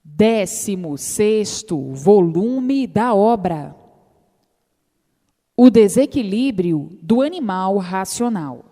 16º volume da obra: O desequilíbrio do animal racional.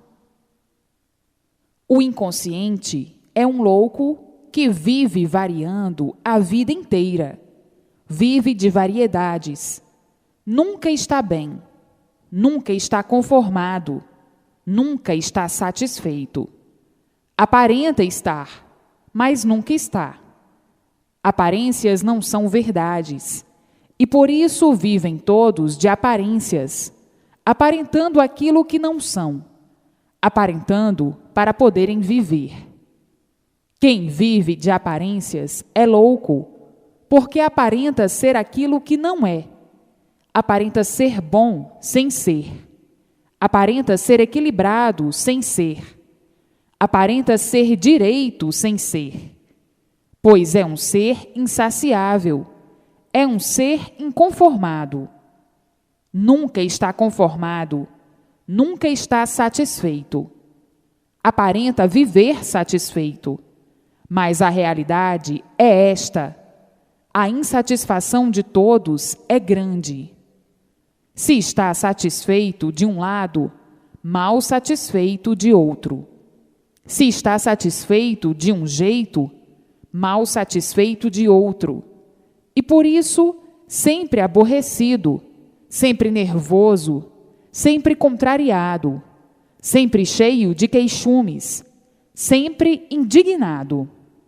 O inconsciente é um louco que vive variando a vida inteira, vive de variedades, nunca está bem, nunca está conformado, nunca está satisfeito. Aparenta estar, mas nunca está. Aparências não são verdades, e por isso vivem todos de aparências, aparentando aquilo que não são, aparentando para poderem viver. Quem vive de aparências é louco, porque aparenta ser aquilo que não é, aparenta ser bom sem ser, aparenta ser equilibrado sem ser, aparenta ser direito sem ser. Pois é um ser insaciável, é um ser inconformado. Nunca está conformado, nunca está satisfeito. Aparenta viver satisfeito, mas a realidade é esta: a insatisfação de todos é grande. Se está satisfeito de um lado, mal satisfeito de outro. Se está satisfeito de um jeito, mal satisfeito de outro, e por isso sempre aborrecido, sempre nervoso, sempre contrariado, sempre cheio de queixumes, sempre indignado.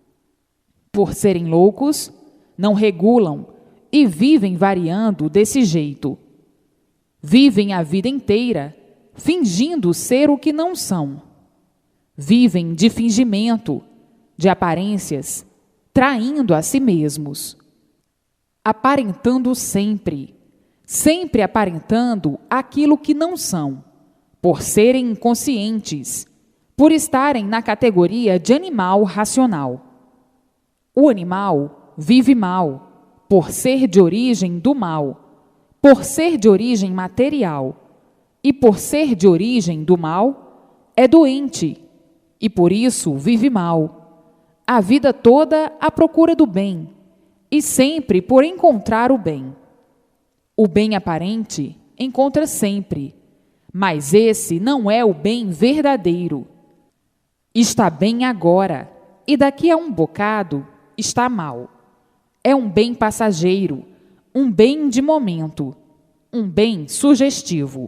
Por serem loucos, não regulam e vivem variando desse jeito. Vivem a vida inteira fingindo ser o que não são. Vivem de fingimento, de aparências, traindo a si mesmos, aparentando sempre, sempre aparentando aquilo que não são, por serem inconscientes, por estarem na categoria de animal racional. O animal vive mal, por ser de origem do mal, por ser de origem material, e por ser de origem do mal, é doente, e por isso vive mal. A vida toda à procura do bem, e sempre por encontrar o bem. O bem aparente encontra sempre, mas esse não é o bem verdadeiro. Está bem agora, e daqui a um bocado está mal. É um bem passageiro, um bem de momento, um bem sugestivo.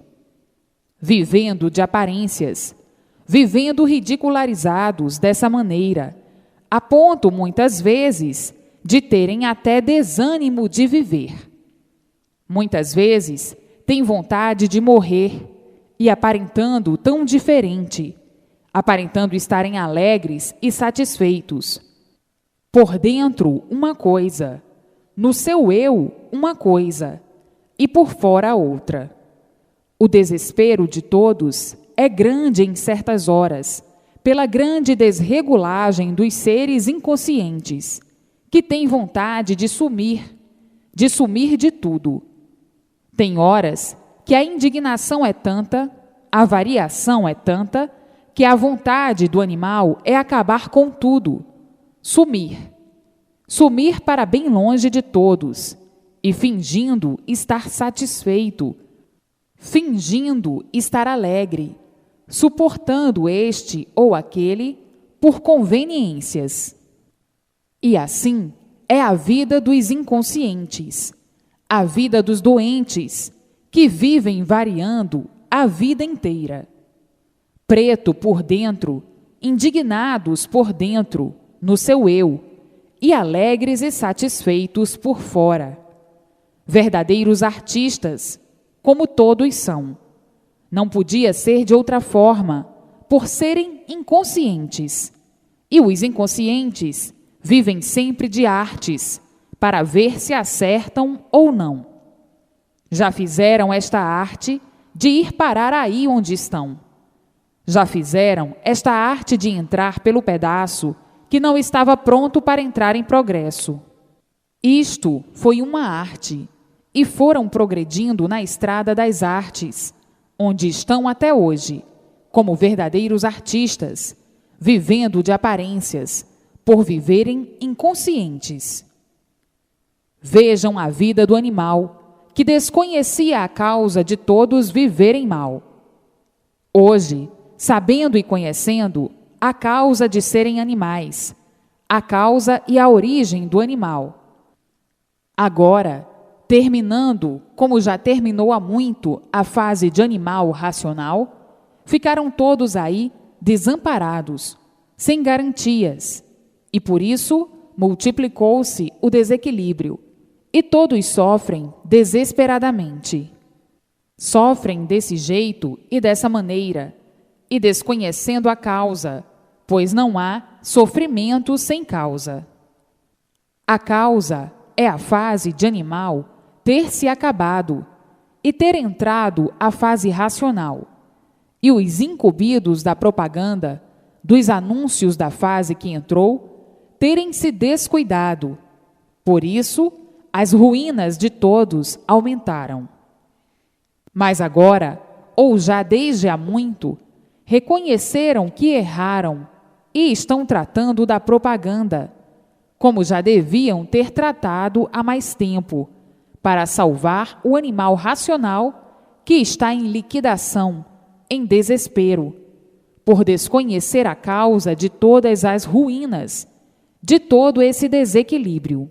Vivendo de aparências, vivendo ridicularizados dessa maneira, a ponto, muitas vezes, de terem até desânimo de viver. Muitas vezes, têm vontade de morrer, e aparentando tão diferente, aparentando estarem alegres e satisfeitos. Por dentro, uma coisa, no seu eu, uma coisa, e por fora outra. O desespero de todos é grande em certas horas, pela grande desregulagem dos seres inconscientes, que têm vontade de sumir de tudo. Tem horas que a indignação é tanta, a variação é tanta, que a vontade do animal é acabar com tudo, sumir para bem longe de todos, e fingindo estar satisfeito, fingindo estar alegre, suportando este ou aquele por conveniências. E assim é a vida dos inconscientes, a vida dos doentes, que vivem variando a vida inteira. Preto por dentro, indignados por dentro, no seu eu, e alegres e satisfeitos por fora. Verdadeiros artistas, como todos são. Não podia ser de outra forma, por serem inconscientes. E os inconscientes vivem sempre de artes, para ver se acertam ou não. Já fizeram esta arte de ir parar aí onde estão. Já fizeram esta arte de entrar pelo pedaço que não estava pronto para entrar em progresso. Isto foi uma arte, e foram progredindo na estrada das artes, onde estão até hoje, como verdadeiros artistas, vivendo de aparências, por viverem inconscientes. Vejam a vida do animal, que desconhecia a causa de todos viverem mal. Hoje, sabendo e conhecendo a causa de serem animais, a causa e a origem do animal. Agora, terminando, como já terminou há muito, a fase de animal racional, ficaram todos aí desamparados, sem garantias, e por isso multiplicou-se o desequilíbrio, e todos sofrem desesperadamente. Sofrem desse jeito e dessa maneira, e desconhecendo a causa, pois não há sofrimento sem causa. A causa é a fase de animal ter se acabado e ter entrado a fase racional, e os incumbidos da propaganda, dos anúncios da fase que entrou, terem se descuidado. Por isso, as ruínas de todos aumentaram. Mas agora, ou já desde há muito, reconheceram que erraram e estão tratando da propaganda, como já deviam ter tratado há mais tempo, para salvar o animal racional que está em liquidação, em desespero, por desconhecer a causa de todas as ruínas, de todo esse desequilíbrio.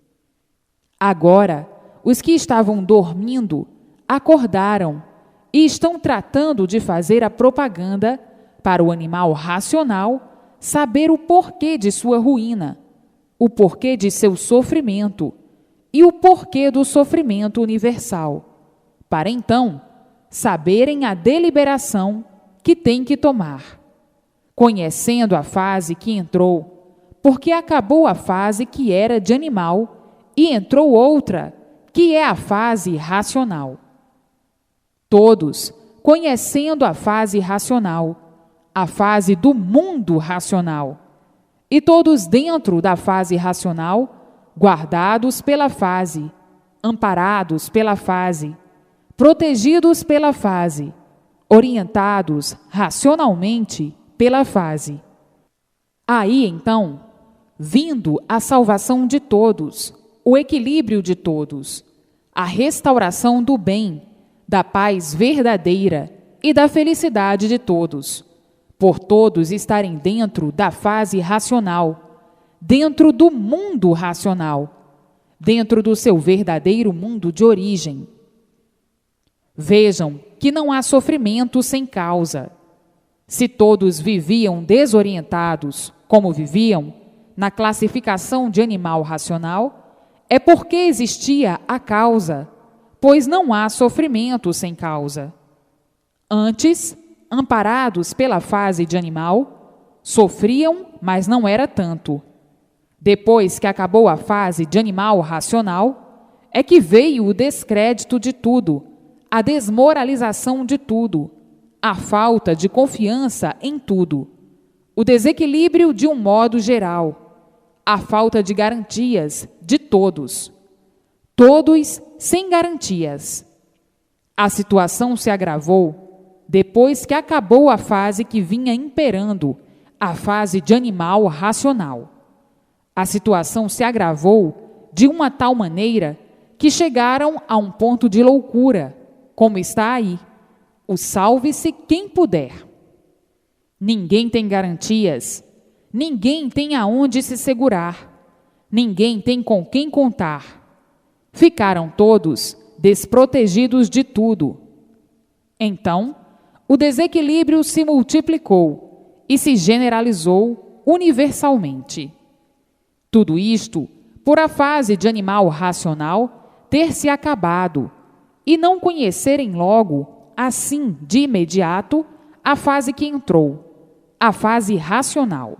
Agora, os que estavam dormindo acordaram e estão tratando de fazer a propaganda para o animal racional saber o porquê de sua ruína, o porquê de seu sofrimento e o porquê do sofrimento universal, para então saberem a deliberação que tem que tomar, conhecendo a fase que entrou, porque acabou a fase que era de animal e entrou outra, que é a fase racional. Todos, conhecendo a fase racional, a fase do mundo racional, e todos dentro da fase racional, guardados pela fase, amparados pela fase, protegidos pela fase, orientados racionalmente pela fase. Aí, então, vindo a salvação de todos, o equilíbrio de todos, a restauração do bem, da paz verdadeira e da felicidade de todos, por todos estarem dentro da fase racional, dentro do mundo racional, dentro do seu verdadeiro mundo de origem. Vejam que não há sofrimento sem causa. Se todos viviam desorientados, como viviam, na classificação de animal racional, é porque existia a causa, pois não há sofrimento sem causa. Antes, amparados pela fase de animal, sofriam, mas não era tanto. Depois que acabou a fase de animal racional, é que veio o descrédito de tudo, a desmoralização de tudo, a falta de confiança em tudo, o desequilíbrio de um modo geral, a falta de garantias de todos. Todos sem garantias. A situação se agravou depois que acabou a fase que vinha imperando, a fase de animal racional. A situação se agravou de uma tal maneira que chegaram a um ponto de loucura, como está aí, o salve-se quem puder. Ninguém tem garantias, ninguém tem aonde se segurar, ninguém tem com quem contar. Ficaram todos desprotegidos de tudo. Então, o desequilíbrio se multiplicou e se generalizou universalmente. Tudo isto por a fase de animal racional ter se acabado e não conhecerem logo, assim de imediato, a fase que entrou, a fase racional.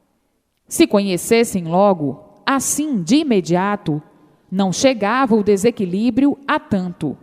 Se conhecessem logo, assim de imediato, não chegava o desequilíbrio a tanto.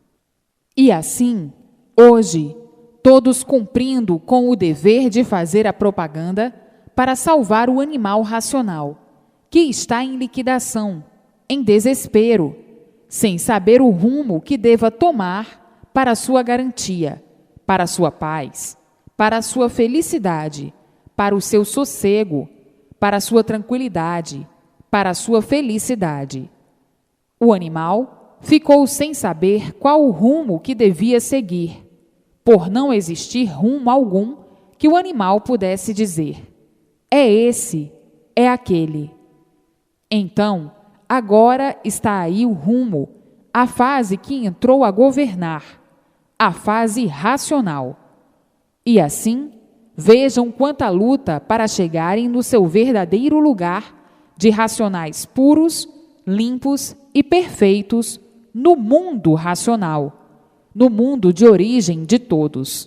E assim, hoje, todos cumprindo com o dever de fazer a propaganda para salvar o animal racional, que está em liquidação, em desespero, sem saber o rumo que deva tomar para a sua garantia, para a sua paz, para a sua felicidade, para o seu sossego, para a sua tranquilidade, para a sua felicidade. O animal ficou sem saber qual o rumo que devia seguir, por não existir rumo algum que o animal pudesse dizer: é esse, é aquele. Então, agora está aí o rumo, a fase que entrou a governar, a fase racional. E assim, vejam quanta luta para chegarem no seu verdadeiro lugar de racionais puros, limpos e perfeitos no mundo racional, no mundo de origem de todos.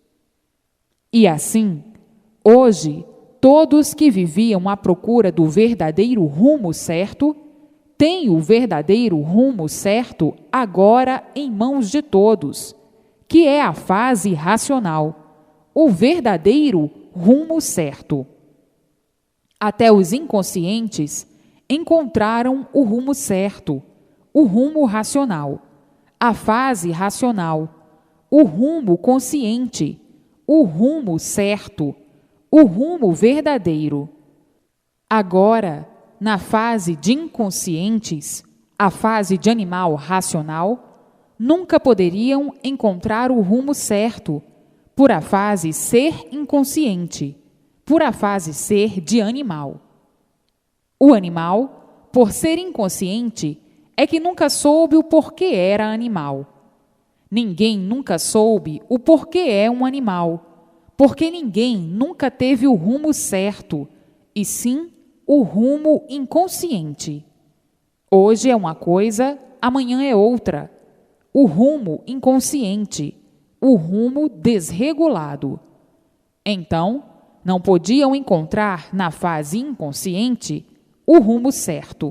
E assim, hoje, todos que viviam à procura do verdadeiro rumo certo, têm o verdadeiro rumo certo agora em mãos de todos, que é a fase racional, o verdadeiro rumo certo. Até os inconscientes encontraram o rumo certo, o rumo racional, a fase racional, o rumo consciente, o rumo certo, o rumo verdadeiro. Agora, na fase de inconscientes, a fase de animal racional, nunca poderiam encontrar o rumo certo, por a fase ser inconsciente, por a fase ser de animal. O animal, por ser inconsciente, é que nunca soube o porquê era animal. Ninguém nunca soube o porquê é um animal, porque ninguém nunca teve o rumo certo, e sim o rumo inconsciente. Hoje é uma coisa, amanhã é outra. O rumo inconsciente, o rumo desregulado. Então, não podiam encontrar na fase inconsciente o rumo certo.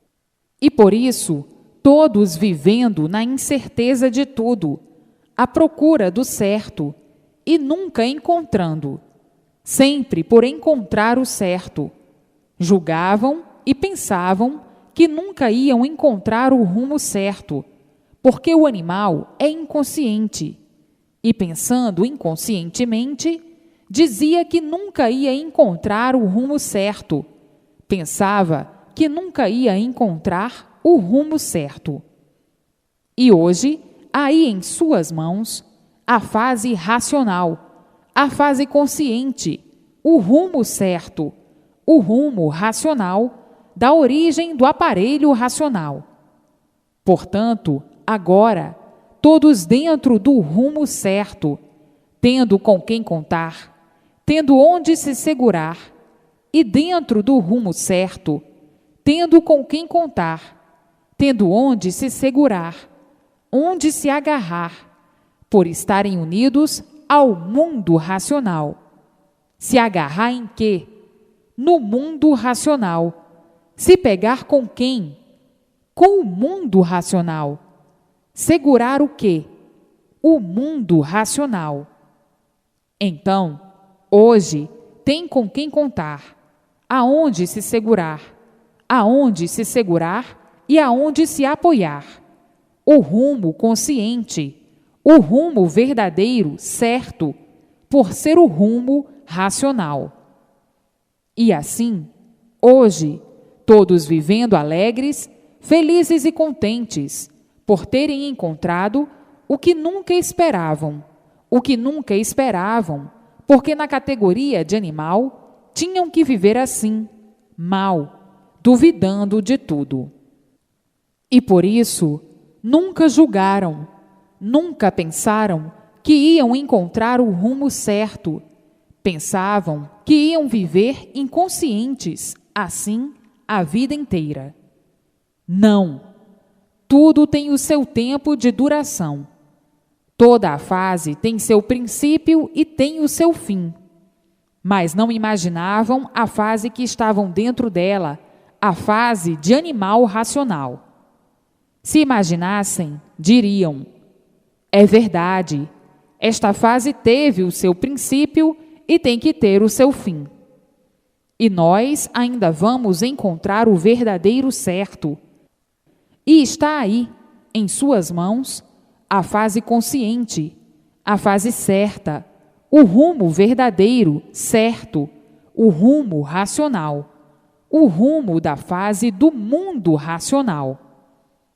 E por isso, todos vivendo na incerteza de tudo, à procura do certo, e nunca encontrando, sempre por encontrar o certo, julgavam e pensavam que nunca iam encontrar o rumo certo, porque o animal é inconsciente, e pensando inconscientemente, dizia que nunca ia encontrar o rumo certo, pensava que nunca ia encontrar o rumo certo. E hoje, aí em suas mãos, a fase racional, a fase consciente, o rumo certo, o rumo racional da origem do aparelho racional. Portanto, agora, todos dentro do rumo certo, tendo com quem contar, tendo onde se segurar, e dentro do rumo certo, tendo com quem contar, tendo onde se segurar, onde se agarrar, por estarem unidos ao mundo racional. Se agarrar em quê? No mundo racional. Se pegar com quem? Com o mundo racional. Segurar o quê? O mundo racional. Então, hoje, tem com quem contar, aonde se segurar e aonde se apoiar. O rumo consciente, o rumo verdadeiro, certo, por ser o rumo racional. E assim, hoje, todos vivendo alegres, felizes e contentes, por terem encontrado o que nunca esperavam, porque na categoria de animal tinham que viver assim, mal, duvidando de tudo. E por isso, nunca julgaram, nunca pensaram que iam encontrar o rumo certo. Pensavam que iam viver inconscientes, assim, a vida inteira. Não! Tudo tem o seu tempo de duração. Toda a fase tem seu princípio e tem o seu fim. Mas não imaginavam a fase que estavam dentro dela, a fase de animal racional. Se imaginassem, diriam: é verdade, esta fase teve o seu princípio e tem que ter o seu fim. E nós ainda vamos encontrar o verdadeiro certo. E está aí, em suas mãos, a fase consciente, a fase certa, o rumo verdadeiro, certo, o rumo racional, o rumo da fase do mundo racional.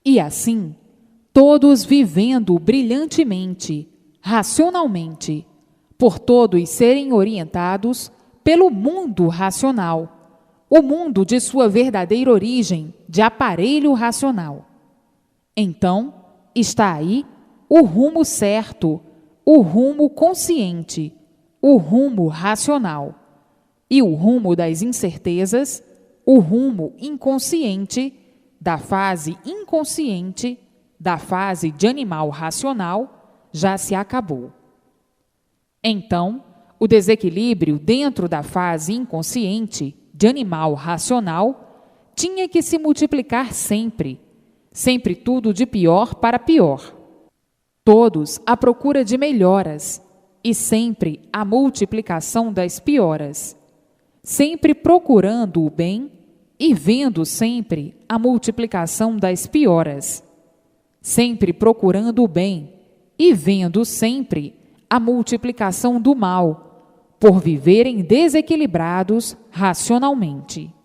E assim, todos vivendo brilhantemente, racionalmente, por todos serem orientados pelo mundo racional, o mundo de sua verdadeira origem, de aparelho racional. Então, está aí o rumo certo, o rumo consciente, o rumo racional, e o rumo das incertezas, o rumo inconsciente, da fase inconsciente, da fase de animal racional, já se acabou. Então, o desequilíbrio dentro da fase inconsciente, de animal racional, tinha que se multiplicar sempre, sempre tudo de pior para pior. Todos à procura de melhoras, e sempre a multiplicação das pioras, sempre procurando o bem e vendo sempre a multiplicação das pioras, sempre procurando o bem e vendo sempre a multiplicação do mal, por viverem desequilibrados racionalmente.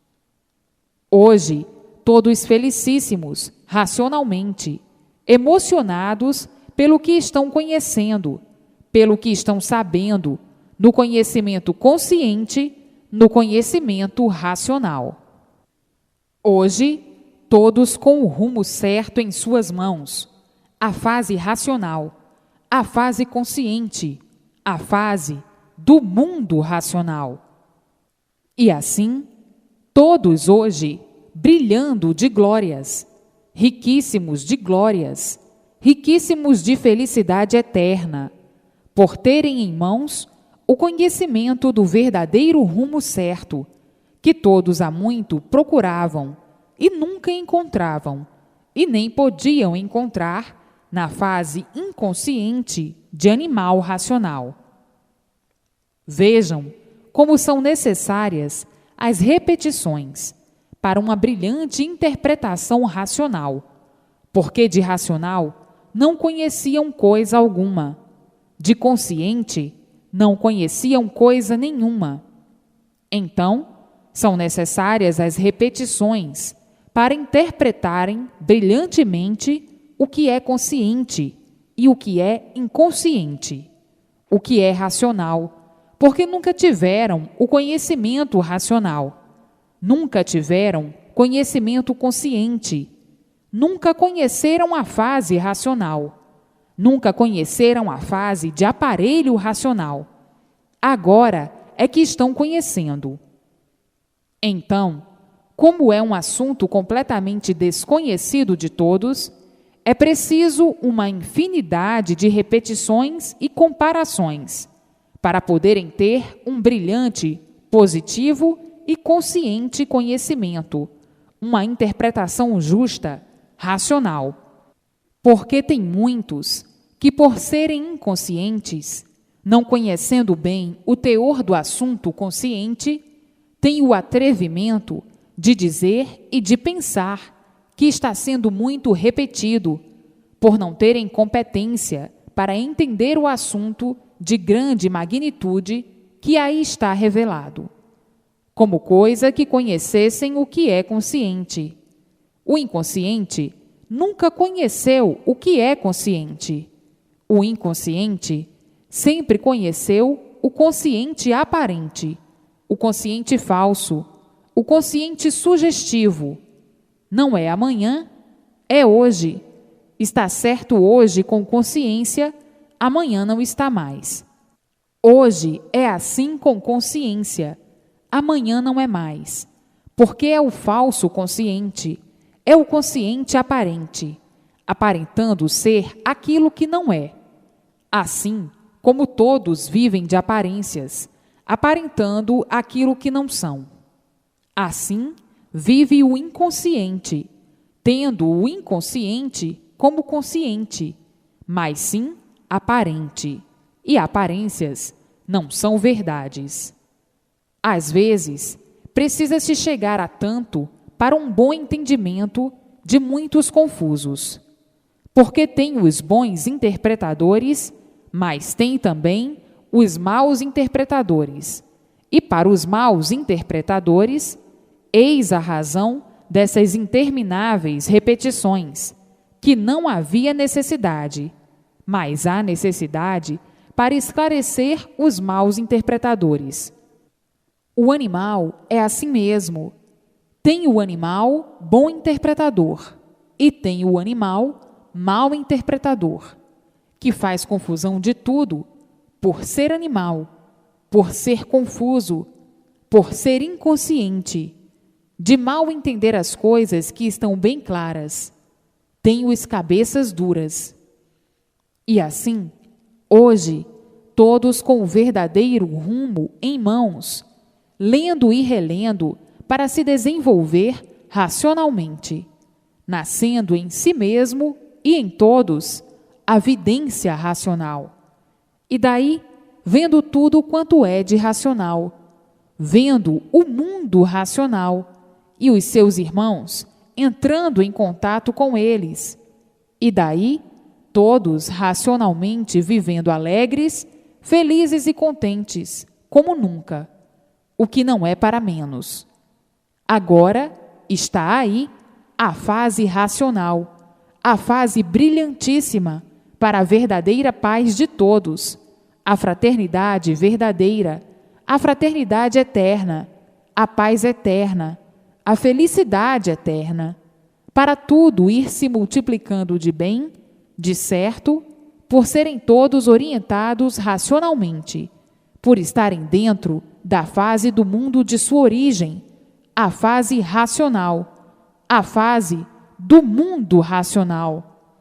Hoje, todos felicíssimos racionalmente, emocionados pelo que estão conhecendo, pelo que estão sabendo, no conhecimento consciente, no conhecimento racional. Hoje, todos com o rumo certo em suas mãos, a fase racional, a fase consciente, a fase do mundo racional. E assim, todos hoje brilhando de glórias, riquíssimos de glórias, riquíssimos de felicidade eterna, por terem em mãos o conhecimento do verdadeiro rumo certo, que todos há muito procuravam e nunca encontravam, e nem podiam encontrar na fase inconsciente de animal racional. Vejam como são necessárias as repetições para uma brilhante interpretação racional, porque de racional não conheciam coisa alguma, de consciente não conheciam coisa nenhuma. Então, são necessárias as repetições para interpretarem brilhantemente o que é consciente e o que é inconsciente, o que é racional, porque nunca tiveram o conhecimento racional, nunca tiveram conhecimento consciente, nunca conheceram a fase racional, nunca conheceram a fase de aparelho racional. Agora é que estão conhecendo. Então, como é um assunto completamente desconhecido de todos, é preciso uma infinidade de repetições e comparações para poderem ter um brilhante, positivo e consciente conhecimento, uma interpretação justa, racional. Porque tem muitos que, por serem inconscientes, não conhecendo bem o teor do assunto consciente, têm o atrevimento de dizer e de pensar que está sendo muito repetido, por não terem competência para entender o assunto de grande magnitude que aí está revelado, como coisa que conhecessem o que é consciente. O inconsciente nunca conheceu o que é consciente. O inconsciente sempre conheceu o consciente aparente, o consciente falso, o consciente sugestivo. Não é amanhã, é hoje. Está certo hoje com consciência, amanhã não está mais. Hoje é assim com consciência, amanhã não é mais, porque é o falso consciente, é o consciente aparente, aparentando ser aquilo que não é. Assim como todos vivem de aparências, aparentando aquilo que não são. Assim vive o inconsciente, tendo o inconsciente como consciente, mas sim aparente, e aparências não são verdades. Às vezes, precisa-se chegar a tanto para um bom entendimento de muitos confusos, porque tem os bons interpretadores, mas tem também os maus interpretadores, e para os maus interpretadores, eis a razão dessas intermináveis repetições, que não havia necessidade, mas há necessidade para esclarecer os maus interpretadores. O animal é assim mesmo. Tem o animal bom interpretador e tem o animal mau interpretador, que faz confusão de tudo por ser animal, por ser confuso, por ser inconsciente, de mal entender as coisas que estão bem claras. Tem os cabeças duras. E assim, hoje, todos com o verdadeiro rumo em mãos, lendo e relendo para se desenvolver racionalmente, nascendo em si mesmo e em todos a vidência racional. E daí, vendo tudo quanto é de racional, vendo o mundo racional e os seus irmãos entrando em contato com eles, e daí todos racionalmente vivendo alegres, felizes e contentes, como nunca, o que não é para menos. Agora está aí a fase racional, a fase brilhantíssima para a verdadeira paz de todos, a fraternidade verdadeira, a fraternidade eterna, a paz eterna, a felicidade eterna, para tudo ir se multiplicando de bem, de certo, por serem todos orientados racionalmente, por estarem dentro da fase do mundo de sua origem, a fase racional, a fase do mundo racional.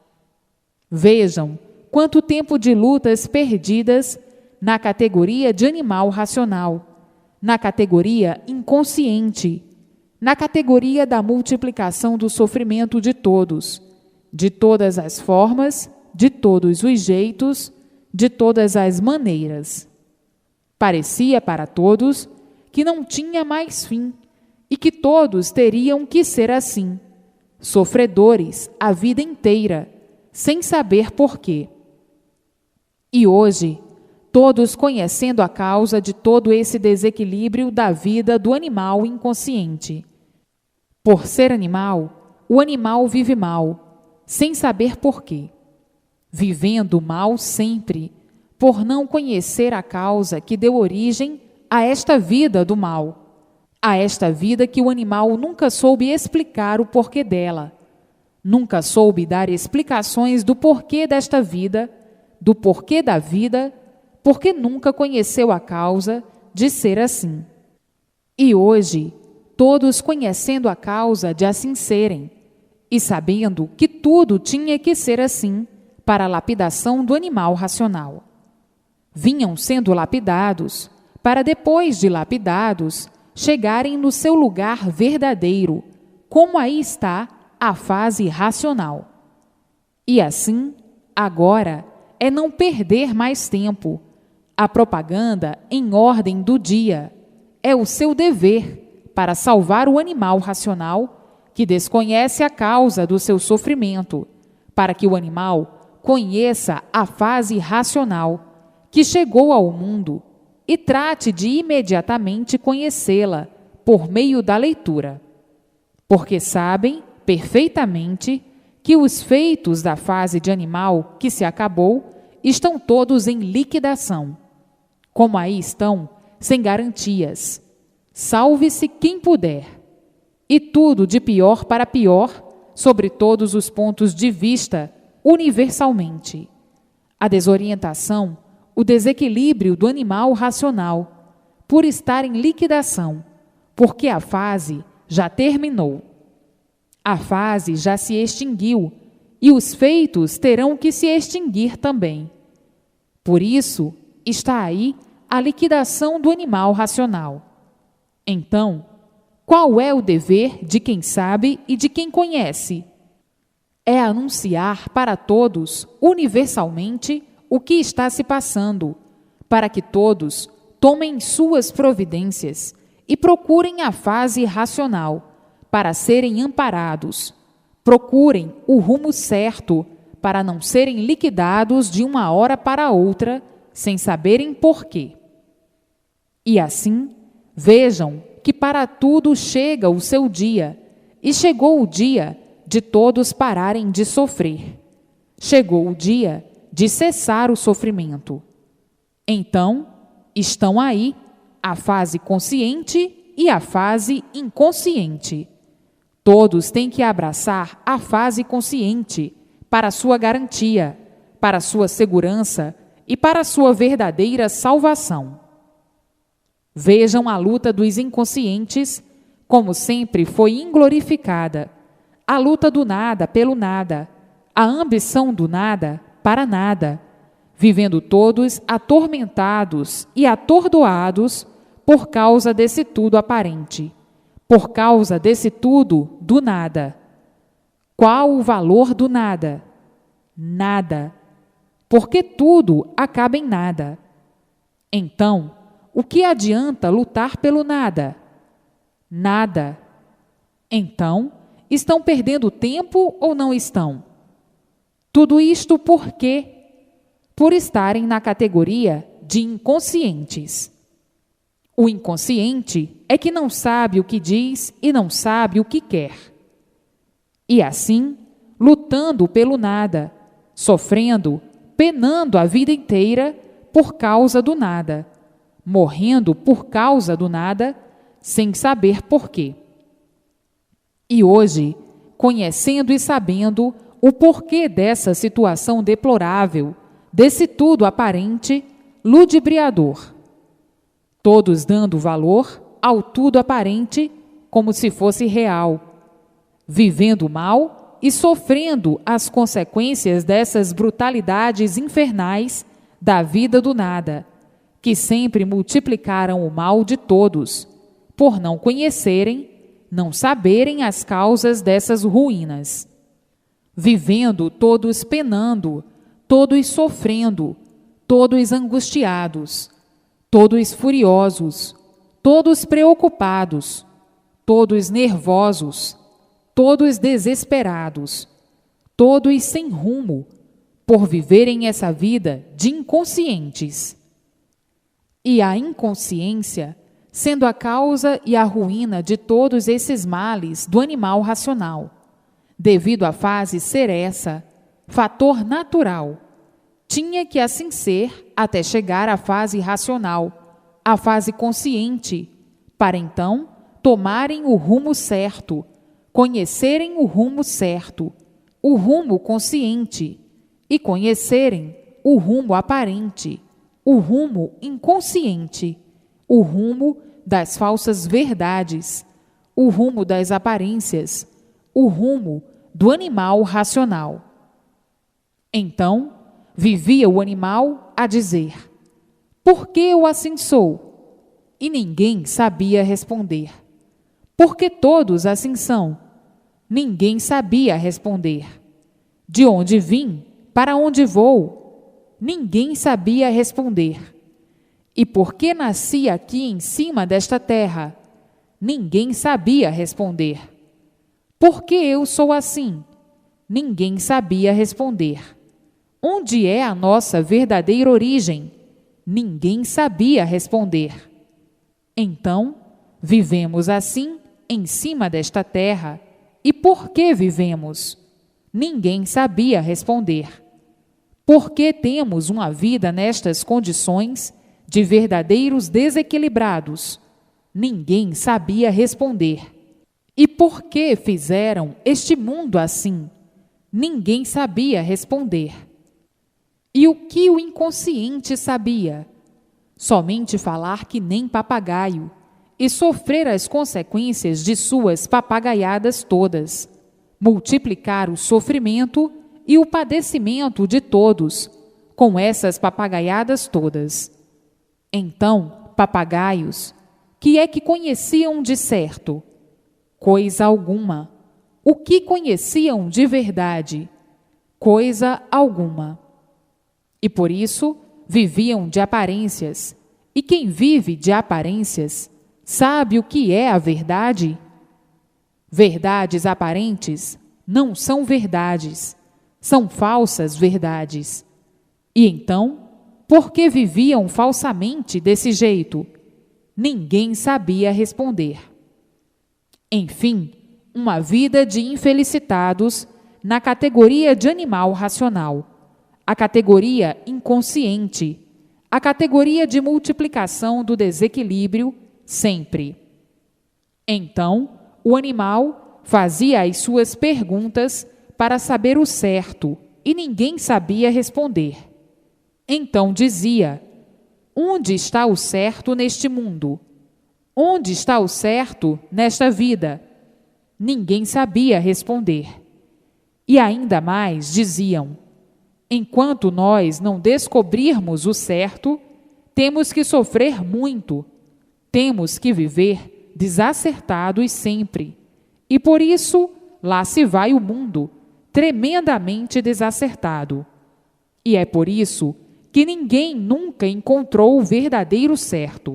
Vejam quanto tempo de lutas perdidas na categoria de animal racional, na categoria inconsciente, na categoria da multiplicação do sofrimento de todos, de todas as formas, de todos os jeitos, de todas as maneiras. Parecia para todos que não tinha mais fim e que todos teriam que ser assim, sofredores a vida inteira, sem saber porquê. E hoje, todos conhecendo a causa de todo esse desequilíbrio da vida do animal inconsciente. Por ser animal, o animal vive mal, sem saber porquê, vivendo mal sempre, por não conhecer a causa que deu origem a esta vida do mal, a esta vida que o animal nunca soube explicar o porquê dela, nunca soube dar explicações do porquê desta vida, do porquê da vida, porque nunca conheceu a causa de ser assim. E hoje, todos conhecendo a causa de assim serem, e sabendo que tudo tinha que ser assim para a lapidação do animal racional. Vinham sendo lapidados, para depois de lapidados, chegarem no seu lugar verdadeiro, como aí está a fase racional. E assim, agora, é não perder mais tempo. A propaganda em ordem do dia é o seu dever para salvar o animal racional que desconhece a causa do seu sofrimento, para que o animal conheça a fase racional que chegou ao mundo e trate de imediatamente conhecê-la por meio da leitura. Porque sabem perfeitamente que os feitos da fase de animal que se acabou estão todos em liquidação. Como aí estão, sem garantias. Salve-se quem puder. E tudo de pior para pior, sobre todos os pontos de vista, universalmente. A desorientação, o desequilíbrio do animal racional, por estar em liquidação, porque a fase já terminou. A fase já se extinguiu, e os feitos terão que se extinguir também. Por isso, está aí a liquidação do animal racional. Então, qual é o dever de quem sabe e de quem conhece? É anunciar para todos, universalmente, o que está se passando, para que todos tomem suas providências e procurem a fase racional, para serem amparados. Procurem o rumo certo, para não serem liquidados de uma hora para outra, sem saberem porquê. E assim, vejam que para tudo chega o seu dia, e chegou o dia de todos pararem de sofrer. Chegou o dia de cessar o sofrimento. Então, estão aí a fase consciente e a fase inconsciente. Todos têm que abraçar a fase consciente para sua garantia, para sua segurança e para sua verdadeira salvação. Vejam a luta dos inconscientes, como sempre foi inglorificada, a luta do nada pelo nada, a ambição do nada para nada, vivendo todos atormentados e atordoados por causa desse tudo aparente, por causa desse tudo do nada. Qual o valor do nada? Nada, porque tudo acaba em nada. Então, o que adianta lutar pelo nada? Nada. Então, estão perdendo tempo ou não estão? Tudo isto por quê? Por estarem na categoria de inconscientes. O inconsciente é que não sabe o que diz e não sabe o que quer. E assim, lutando pelo nada, sofrendo, penando a vida inteira por causa do nada, morrendo por causa do nada, sem saber por quê. E hoje, conhecendo e sabendo o porquê dessa situação deplorável, desse tudo aparente, ludibriador, todos dando valor ao tudo aparente como se fosse real, vivendo mal e sofrendo as consequências dessas brutalidades infernais da vida do nada, que sempre multiplicaram o mal de todos, por não conhecerem, não saberem as causas dessas ruínas. Vivendo todos penando, todos sofrendo, todos angustiados, todos furiosos, todos preocupados, todos nervosos, todos desesperados, todos sem rumo, por viverem essa vida de inconscientes. E a inconsciência sendo a causa e a ruína de todos esses males do animal racional, devido à fase ser essa, fator natural, tinha que assim ser até chegar à fase racional, à fase consciente, para então tomarem o rumo certo, conhecerem o rumo certo, o rumo consciente, e conhecerem o rumo aparente, o rumo inconsciente, o rumo das falsas verdades, o rumo das aparências, o rumo do animal racional. Então, vivia o animal a dizer: por que eu assim sou? E ninguém sabia responder. Porque todos assim são? Ninguém sabia responder. De onde vim? Para onde vou? Ninguém sabia responder. E por que nasci aqui em cima desta terra? Ninguém sabia responder. Por que eu sou assim? Ninguém sabia responder. Onde é a nossa verdadeira origem? Ninguém sabia responder. Então, vivemos assim em cima desta terra. E por que vivemos? Ninguém sabia responder. Por que temos uma vida nestas condições de verdadeiros desequilibrados? Ninguém sabia responder. E por que fizeram este mundo assim? Ninguém sabia responder. E o que o inconsciente sabia? Somente falar que nem papagaio e sofrer as consequências de suas papagaiadas todas, multiplicar o sofrimento e o padecimento de todos com essas papagaiadas todas. Então, papagaios, que é que conheciam de certo? Coisa alguma. O que conheciam de verdade? Coisa alguma. E por isso viviam de aparências. E quem vive de aparências sabe o que é a verdade? Verdades aparentes não são verdades, são falsas verdades. E então, por que viviam falsamente desse jeito? Ninguém sabia responder. Enfim, uma vida de infelicitados na categoria de animal racional, a categoria inconsciente, a categoria de multiplicação do desequilíbrio, sempre. Então, o animal fazia as suas perguntas para saber o certo e ninguém sabia responder. Então dizia: onde está o certo neste mundo? Onde está o certo nesta vida? Ninguém sabia responder. E ainda mais diziam: enquanto nós não descobrirmos o certo, temos que sofrer muito, temos que viver desacertados sempre. E por isso, lá se vai o mundo, tremendamente desacertado. E é por isso que ninguém nunca encontrou o verdadeiro certo.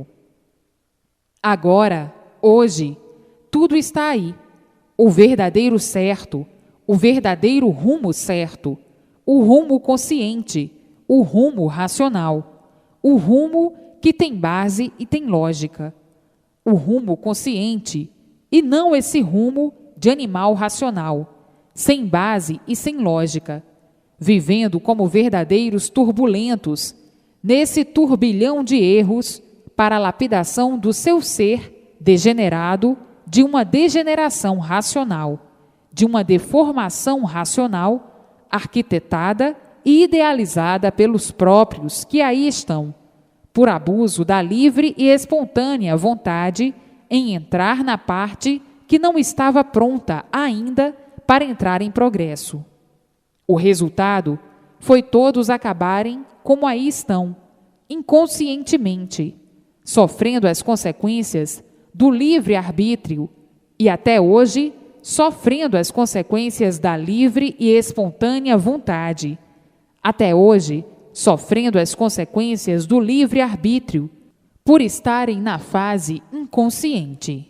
Agora, hoje, tudo está aí. O verdadeiro certo, o verdadeiro rumo certo, o rumo consciente, o rumo racional, o rumo que tem base e tem lógica, o rumo consciente, e não esse rumo de animal racional, sem base e sem lógica, vivendo como verdadeiros turbulentos, nesse turbilhão de erros, para a lapidação do seu ser degenerado de uma degeneração racional, de uma deformação racional, arquitetada e idealizada pelos próprios que aí estão, por abuso da livre e espontânea vontade em entrar na parte que não estava pronta ainda para entrar em progresso. O resultado foi todos acabarem como aí estão, inconscientemente, sofrendo as consequências do livre-arbítrio e, até hoje, sofrendo as consequências da livre e espontânea vontade. Até hoje, sofrendo as consequências do livre-arbítrio, por estarem na fase inconsciente.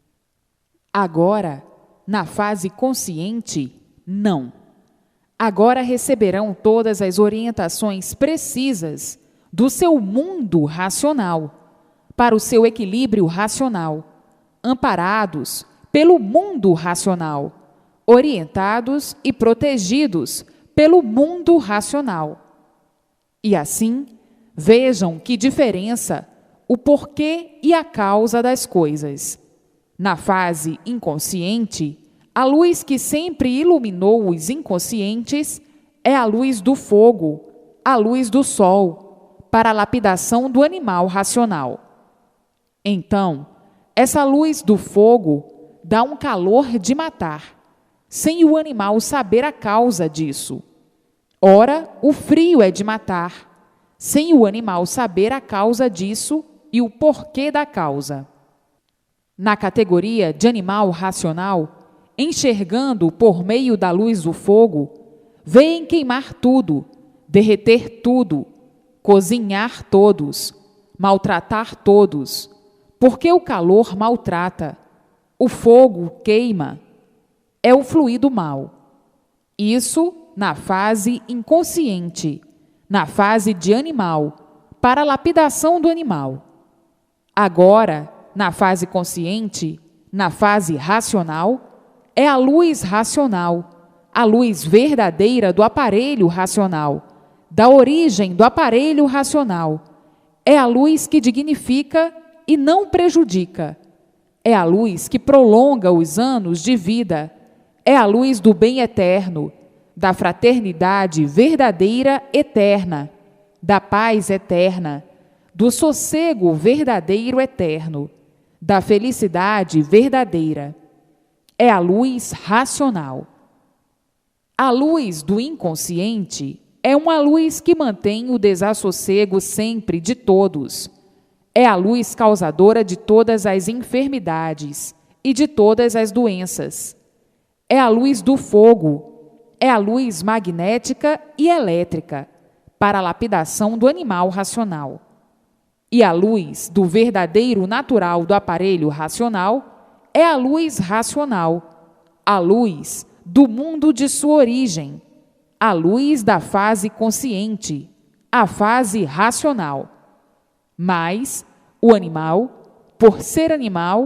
Agora, na fase consciente, não. Agora receberão todas as orientações precisas do seu mundo racional, para o seu equilíbrio racional, amparados pelo mundo racional, orientados e protegidos pelo mundo racional. E assim, vejam que diferença, o porquê e a causa das coisas. Na fase inconsciente, a luz que sempre iluminou os inconscientes é a luz do fogo, a luz do sol, para a lapidação do animal racional. Então, essa luz do fogo dá um calor de matar, sem o animal saber a causa disso. Ora, o frio é de matar, sem o animal saber a causa disso e o porquê da causa. Na categoria de animal racional, enxergando por meio da luz do fogo, veem queimar tudo, derreter tudo, cozinhar todos, maltratar todos, porque o calor maltrata, o fogo queima, é o fluido mal. Isso na fase inconsciente, na fase de animal, para a lapidação do animal. Agora, na fase consciente, na fase racional, é a luz racional, a luz verdadeira do aparelho racional, da origem do aparelho racional. É a luz que dignifica e não prejudica. É a luz que prolonga os anos de vida. É a luz do bem eterno, da fraternidade verdadeira eterna, da paz eterna, do sossego verdadeiro eterno, da felicidade verdadeira. É a luz racional. A luz do inconsciente é uma luz que mantém o desassossego sempre de todos. É a luz causadora de todas as enfermidades e de todas as doenças. É a luz do fogo, é a luz magnética e elétrica, para a lapidação do animal racional. E a luz do verdadeiro natural do aparelho racional é a luz racional, a luz do mundo de sua origem, a luz da fase consciente, a fase racional. Mas o animal, por ser animal,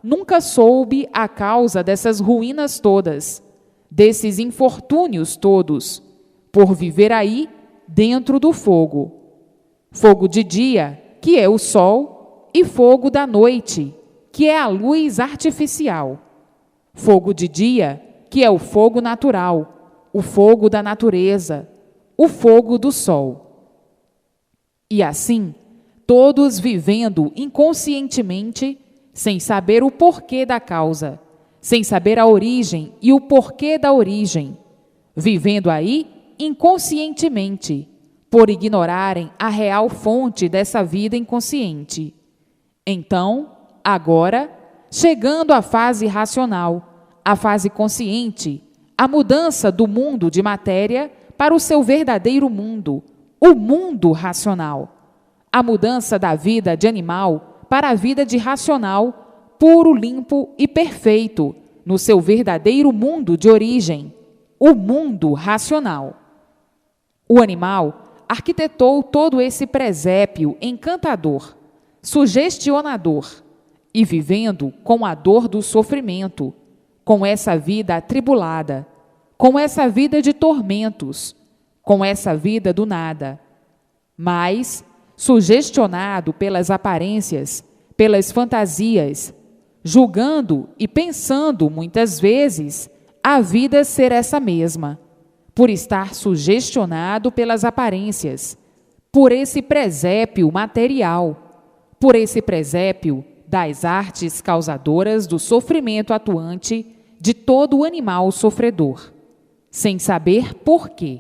nunca soube a causa dessas ruínas todas, desses infortúnios todos, por viver aí dentro do fogo. Fogo de dia, que é o sol, e fogo da noite, que é a luz artificial. Fogo de dia, que é o fogo natural, o fogo da natureza, o fogo do sol. E assim, todos vivendo inconscientemente, sem saber o porquê da causa, sem saber a origem e o porquê da origem, vivendo aí inconscientemente, por ignorarem a real fonte dessa vida inconsciente. Então, agora, chegando à fase racional, à fase consciente, a mudança do mundo de matéria para o seu verdadeiro mundo, o mundo racional. A mudança da vida de animal para a vida de racional, puro, limpo e perfeito, no seu verdadeiro mundo de origem, o mundo racional. O animal arquitetou todo esse presépio encantador, sugestionador, e vivendo com a dor do sofrimento, com essa vida atribulada, com essa vida de tormentos, com essa vida do nada. Mas, sugestionado pelas aparências, pelas fantasias, julgando e pensando muitas vezes a vida ser essa mesma, por estar sugestionado pelas aparências, por esse presépio material, por esse presépio das artes causadoras do sofrimento atuante de todo o animal sofredor, sem saber por quê.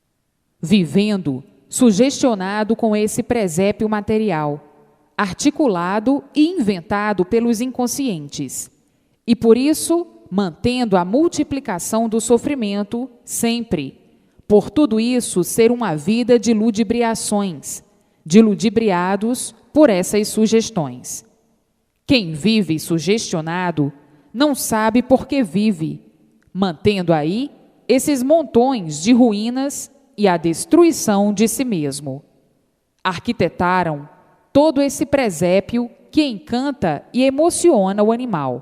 Vivendo sugestionado com esse presépio material, articulado e inventado pelos inconscientes, e por isso mantendo a multiplicação do sofrimento sempre, por tudo isso ser uma vida de ludibriações, de ludibriados por essas sugestões. Quem vive sugestionado não sabe por que vive, mantendo aí esses montões de ruínas e a destruição de si mesmo. Arquitetaram todo esse presépio que encanta e emociona o animal.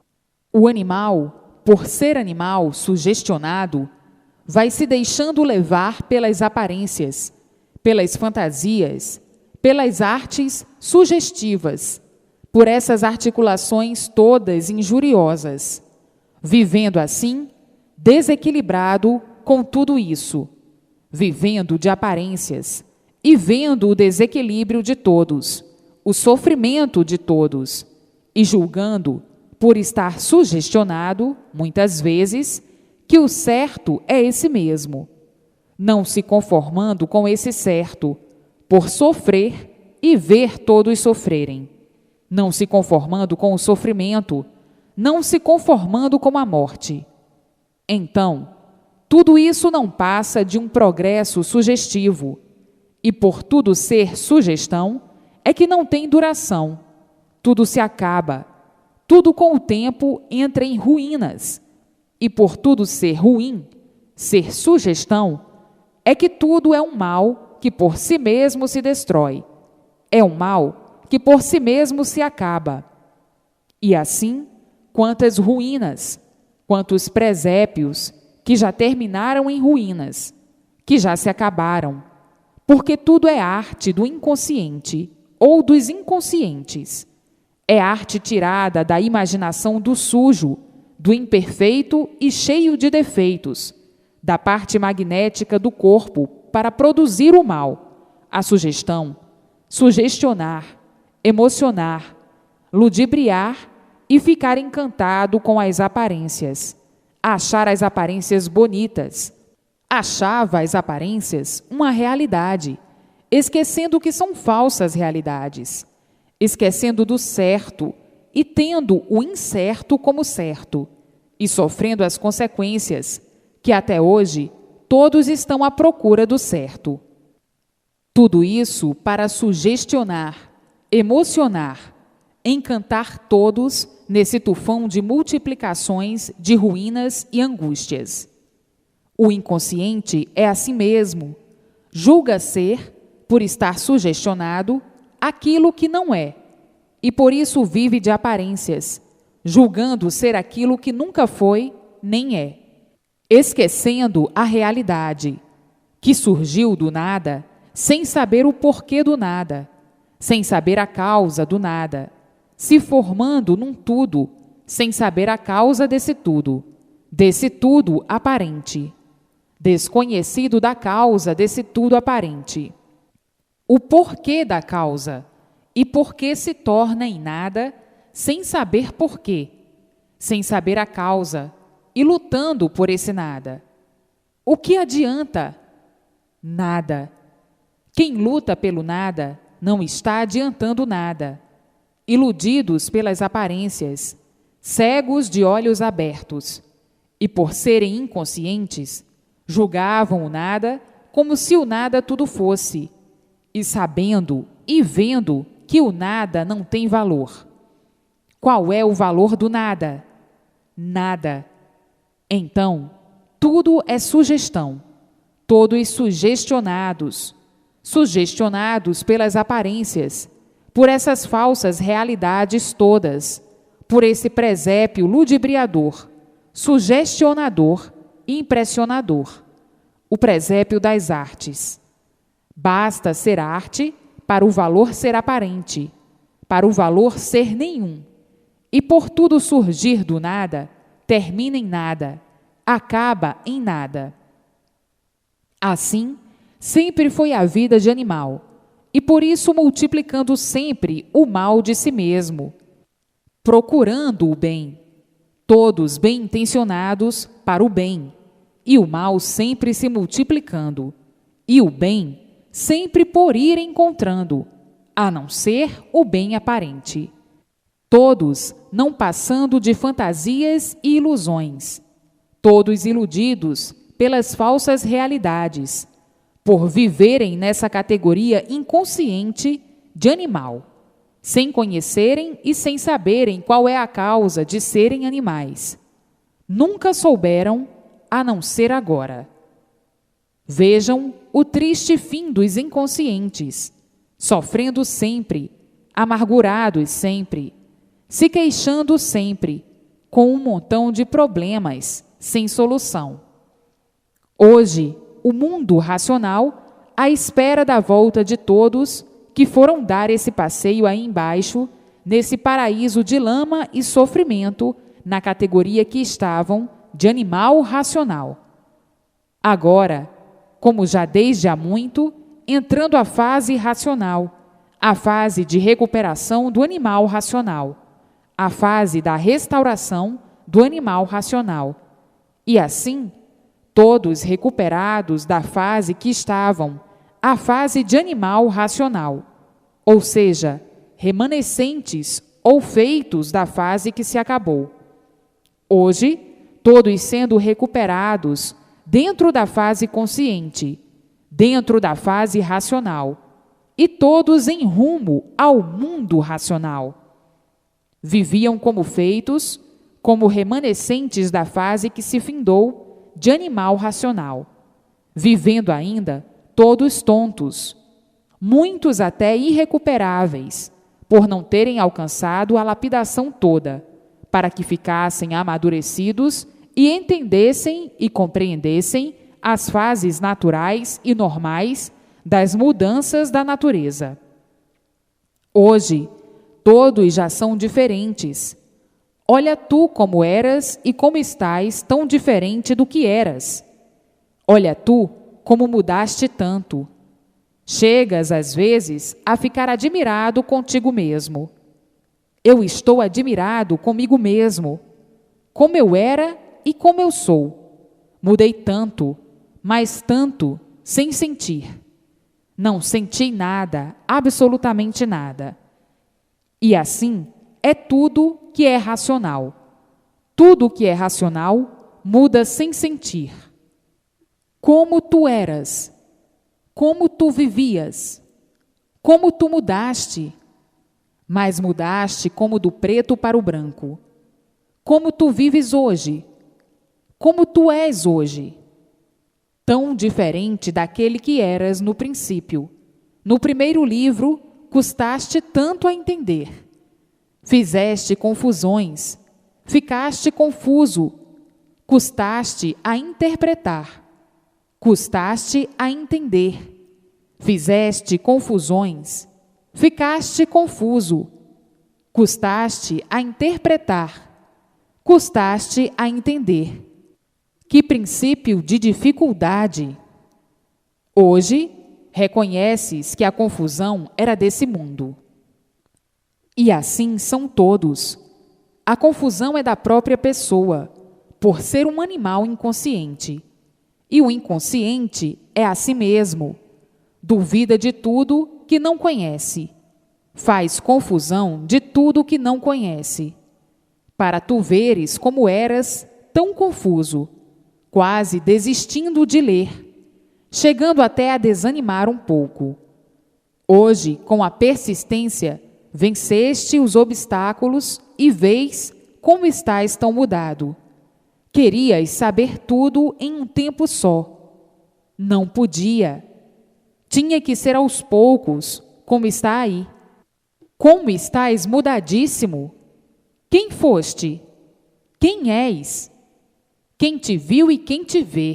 O animal, por ser animal sugestionado, vai se deixando levar pelas aparências, pelas fantasias, pelas artes sugestivas, por essas articulações todas injuriosas, vivendo assim, desequilibrado com tudo isso, vivendo de aparências e vendo o desequilíbrio de todos, o sofrimento de todos, e julgando, por estar sugestionado, muitas vezes, que o certo é esse mesmo, não se conformando com esse certo, por sofrer e ver todos sofrerem, não se conformando com o sofrimento, não se conformando com a morte. Então, tudo isso não passa de um progresso sugestivo, e por tudo ser sugestão, é que não tem duração, tudo se acaba, tudo com o tempo entra em ruínas, e por tudo ser ruim, ser sugestão, é que tudo é um mal que por si mesmo se destrói, é um mal que por si mesmo se acaba. E assim, quantas ruínas, quantos presépios que já terminaram em ruínas, que já se acabaram, porque tudo é arte do inconsciente ou dos inconscientes. É arte tirada da imaginação do sujo, do imperfeito e cheio de defeitos, da parte magnética do corpo para produzir o mal, a sugestão, sugestionar, emocionar, ludibriar e ficar encantado com as aparências, achar as aparências bonitas. Achava as aparências uma realidade, esquecendo que são falsas realidades, esquecendo do certo e tendo o incerto como certo, e sofrendo as consequências, que até hoje todos estão à procura do certo. Tudo isso para sugestionar, emocionar, encantar todos nesse tufão de multiplicações de ruínas e angústias. O inconsciente é assim mesmo, julga ser, por estar sugestionado, aquilo que não é, e por isso vive de aparências, julgando ser aquilo que nunca foi nem é, esquecendo a realidade, que surgiu do nada, sem saber o porquê do nada, sem saber a causa do nada, se formando num tudo, sem saber a causa desse tudo aparente, desconhecido da causa desse tudo aparente. O porquê da causa e porquê se torna em nada, sem saber porquê, sem saber a causa e lutando por esse nada. O que adianta? Nada. Quem luta pelo nada não está adiantando nada. Iludidos pelas aparências, cegos de olhos abertos, e por serem inconscientes, julgavam o nada como se o nada tudo fosse, e sabendo e vendo que o nada não tem valor. Qual é o valor do nada? Nada. Então, tudo é sugestão, todos sugestionados pelas aparências, por essas falsas realidades todas, por esse presépio ludibriador, sugestionador e impressionador, o presépio das artes. Basta ser arte para o valor ser aparente, para o valor ser nenhum, e por tudo surgir do nada, termina em nada, acaba em nada. Assim, sempre foi a vida de animal, e por isso multiplicando sempre o mal de si mesmo, procurando o bem, todos bem intencionados para o bem, e o mal sempre se multiplicando, e o bem sempre por ir encontrando, a não ser o bem aparente. Todos não passando de fantasias e ilusões, todos iludidos pelas falsas realidades, por viverem nessa categoria inconsciente de animal, sem conhecerem e sem saberem qual é a causa de serem animais. Nunca souberam, a não ser agora. Vejam o triste fim dos inconscientes, sofrendo sempre, amargurados sempre, se queixando sempre, com um montão de problemas sem solução. Hoje, o mundo racional, à espera da volta de todos que foram dar esse passeio aí embaixo, nesse paraíso de lama e sofrimento, na categoria que estavam de animal racional. Agora, como já desde há muito, entrando a fase racional, a fase de recuperação do animal racional, a fase da restauração do animal racional. E assim, todos recuperados da fase que estavam, a fase de animal racional, ou seja, remanescentes ou feitos da fase que se acabou. Hoje, todos sendo recuperados dentro da fase consciente, dentro da fase racional, e todos em rumo ao mundo racional. Viviam como feitos, como remanescentes da fase que se findou, de animal racional, vivendo ainda todos tontos, muitos até irrecuperáveis, por não terem alcançado a lapidação toda, para que ficassem amadurecidos e entendessem e compreendessem as fases naturais e normais das mudanças da natureza. Hoje, todos já são diferentes. Olha tu como eras e como estás tão diferente do que eras. Olha tu como mudaste tanto. Chegas, às vezes, a ficar admirado contigo mesmo. Eu estou admirado comigo mesmo, como eu era e como eu sou. Mudei tanto, mas tanto, sem sentir. Não senti nada, absolutamente nada. E assim é tudo que é racional. Tudo que é racional muda sem sentir. Como tu eras, como tu vivias, como tu mudaste, mas mudaste como do preto para o branco. Como tu vives hoje, como tu és hoje, tão diferente daquele que eras no princípio. No primeiro livro, custaste tanto a entender. Fizeste confusões, ficaste confuso, custaste a interpretar, custaste a entender, fizeste confusões, ficaste confuso, custaste a interpretar, custaste a entender. Que princípio de dificuldade! Hoje, reconheces que a confusão era desse mundo. E assim são todos. A confusão é da própria pessoa, por ser um animal inconsciente. E o inconsciente é a si mesmo. Duvida de tudo que não conhece. Faz confusão de tudo que não conhece. Para tu veres como eras tão confuso, quase desistindo de ler, chegando até a desanimar um pouco. Hoje, com a persistência, venceste os obstáculos e vês como estás tão mudado. Querias saber tudo em um tempo só. Não podia. Tinha que ser aos poucos, como está aí. Como estás mudadíssimo? Quem foste? Quem és? Quem te viu e quem te vê?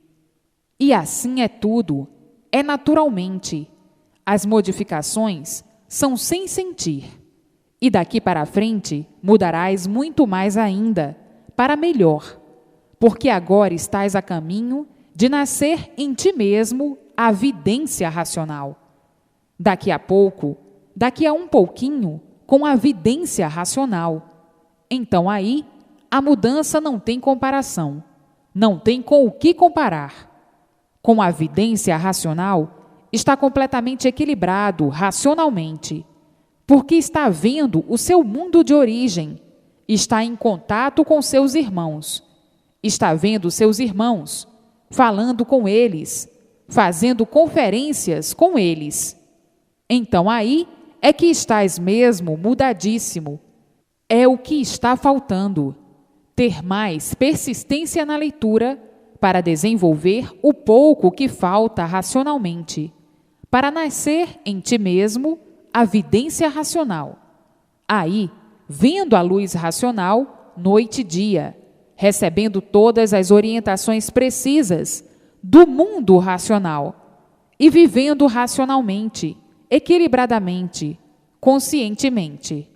E assim é tudo, é naturalmente. As modificações são sem sentir. E daqui para frente mudarás muito mais ainda, para melhor, porque agora estás a caminho de nascer em ti mesmo a vidência racional. Daqui a pouco, daqui a um pouquinho, com a vidência racional. Então aí, a mudança não tem comparação, não tem com o que comparar. Com a vidência racional, está completamente equilibrado racionalmente, porque está vendo o seu mundo de origem, está em contato com seus irmãos, está vendo seus irmãos, falando com eles, fazendo conferências com eles. Então aí é que estás mesmo mudadíssimo. É o que está faltando, ter mais persistência na leitura para desenvolver o pouco que falta racionalmente, para nascer em ti mesmo a vidência racional. Aí, vendo a luz racional, noite e dia, recebendo todas as orientações precisas do mundo racional e vivendo racionalmente, equilibradamente, conscientemente.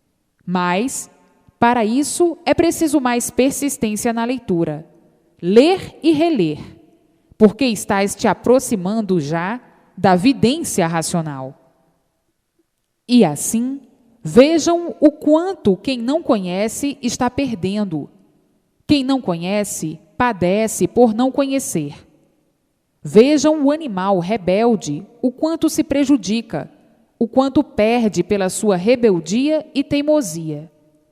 Mas, para isso, é preciso mais persistência na leitura. Ler e reler, porque estás te aproximando já da vidência racional. E assim, vejam o quanto quem não conhece está perdendo. Quem não conhece, padece por não conhecer. Vejam o animal rebelde, o quanto se prejudica, o quanto perde pela sua rebeldia e teimosia.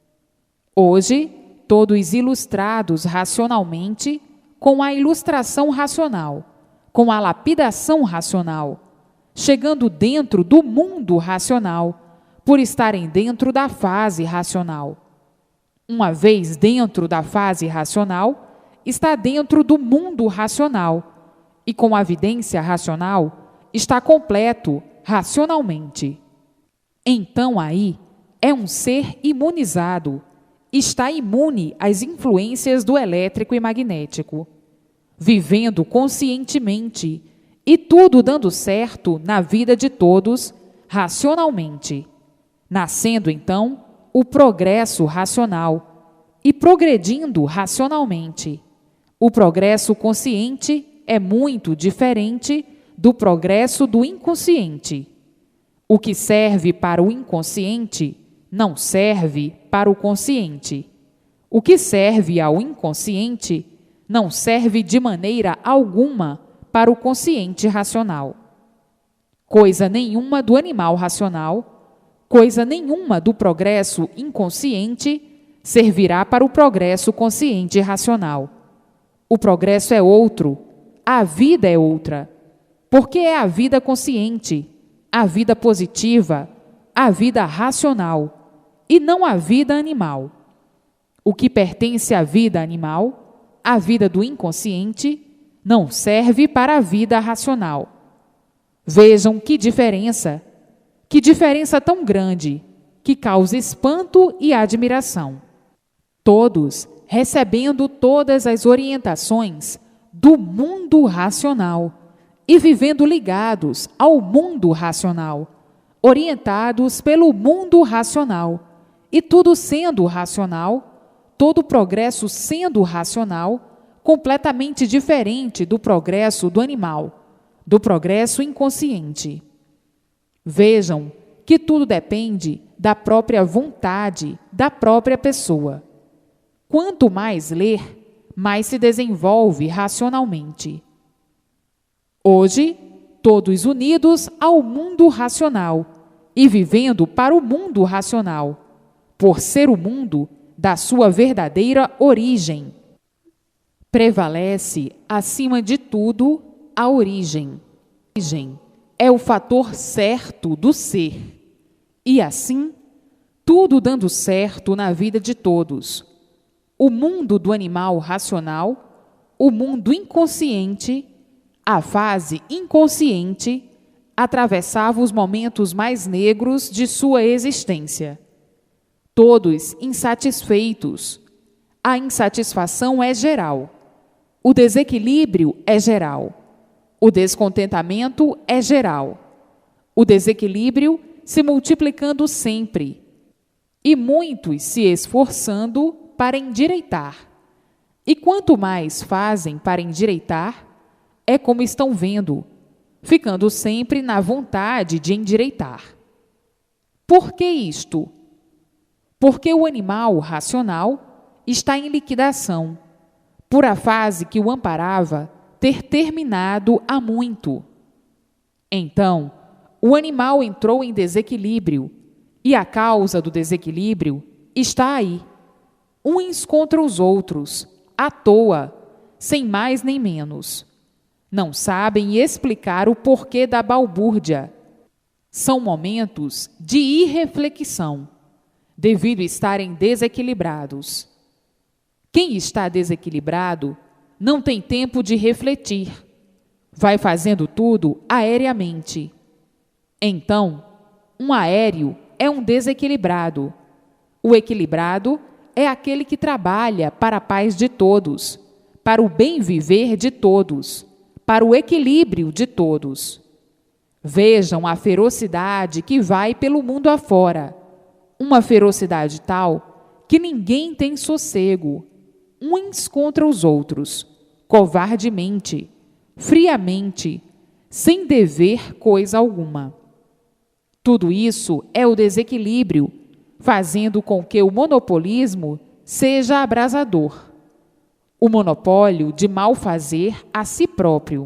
Hoje, todos ilustrados racionalmente, com a ilustração racional, com a lapidação racional, chegando dentro do mundo racional, por estarem dentro da fase racional. Uma vez dentro da fase racional, está dentro do mundo racional, e com a vidência racional, está completo racionalmente. Então aí é um ser imunizado, está imune às influências do elétrico e magnético, vivendo conscientemente e tudo dando certo na vida de todos racionalmente, nascendo então o progresso racional e progredindo racionalmente. O progresso consciente é muito diferente do progresso do inconsciente. O que serve para o inconsciente não serve para o consciente. O que serve ao inconsciente não serve de maneira alguma para o consciente racional. Coisa nenhuma do animal racional, coisa nenhuma do progresso inconsciente servirá para o progresso consciente racional. O progresso é outro, a vida é outra, porque é a vida consciente, a vida positiva, a vida racional, e não a vida animal. O que pertence à vida animal, a vida do inconsciente, não serve para a vida racional. Vejam que diferença tão grande, que causa espanto e admiração. todos recebendo todas as orientações do mundo racional e vivendo ligados ao mundo racional, orientados pelo mundo racional, e tudo sendo racional, todo progresso sendo racional, completamente diferente do progresso do animal, do progresso inconsciente. Vejam que tudo depende da própria vontade da própria pessoa. Quanto mais ler, mais se desenvolve racionalmente. Hoje, todos unidos ao mundo racional e vivendo para o mundo racional, por ser o mundo da sua verdadeira origem. Prevalece, acima de tudo, a origem. A origem é o fator certo do ser. E assim, tudo dando certo na vida de todos. O mundo do animal racional, o mundo inconsciente, a fase inconsciente, atravessava os momentos mais negros de sua existência. Todos insatisfeitos. A insatisfação é geral. O desequilíbrio é geral. O descontentamento é geral. O desequilíbrio se multiplicando sempre. E muitos se esforçando para endireitar. E quanto mais fazem para endireitar, é como estão vendo, ficando sempre na vontade de endireitar. Por que isto? Porque o animal racional está em liquidação, por a fase que o amparava ter terminado há muito. Então, o animal entrou em desequilíbrio, e a causa do desequilíbrio está aí. Uns contra os outros, à toa, sem mais nem menos. Não sabem explicar o porquê da balbúrdia. São momentos de irreflexão, devido a estarem desequilibrados. Quem está desequilibrado não tem tempo de refletir. Vai fazendo tudo aéreamente. Então, um aéreo é um desequilibrado. O equilibrado é aquele que trabalha para a paz de todos, para o bem viver de todos, para o equilíbrio de todos. Vejam a ferocidade que vai pelo mundo afora. Uma ferocidade tal que ninguém tem sossego, uns contra os outros, covardemente, friamente, sem dever coisa alguma. Tudo isso é o desequilíbrio, fazendo com que o monopolismo seja abrasador. O monopólio de mal fazer a si próprio.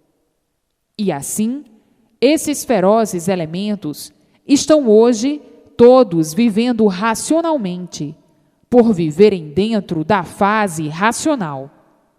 E assim, esses ferozes elementos estão hoje todos vivendo racionalmente, por viverem dentro da fase racional.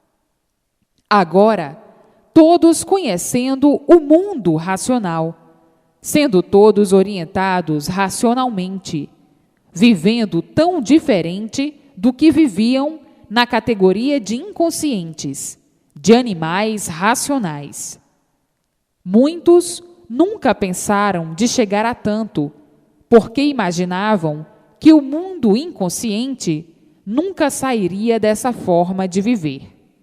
Agora, todos conhecendo o mundo racional, sendo todos orientados racionalmente, vivendo tão diferente do que viviam na categoria de inconscientes, de animais racionais. Muitos nunca pensaram de chegar a tanto, porque imaginavam que o mundo inconsciente nunca sairia dessa forma de viver.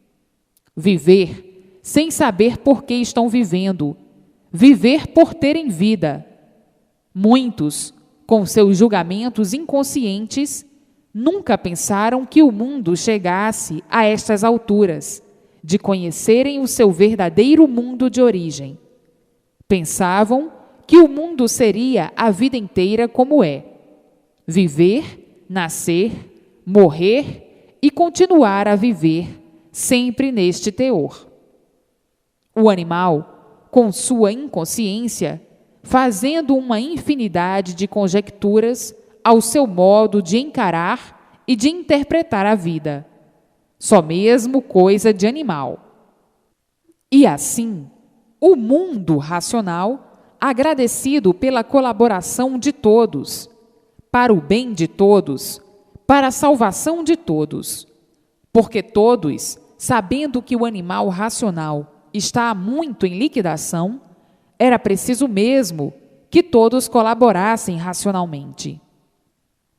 Viver sem saber por que estão vivendo, viver por terem vida. Muitos, com seus julgamentos inconscientes, nunca pensaram que o mundo chegasse a estas alturas, de conhecerem o seu verdadeiro mundo de origem. Pensavam que o mundo seria a vida inteira como é: viver, nascer, morrer e continuar a viver, sempre neste teor. O animal, com sua inconsciência, fazendo uma infinidade de conjecturas ao seu modo de encarar e de interpretar a vida, só mesmo coisa de animal. E assim, o mundo racional, agradecido pela colaboração de todos, para o bem de todos, para a salvação de todos, porque todos, sabendo que o animal racional está muito em liquidação, era preciso mesmo que todos colaborassem racionalmente.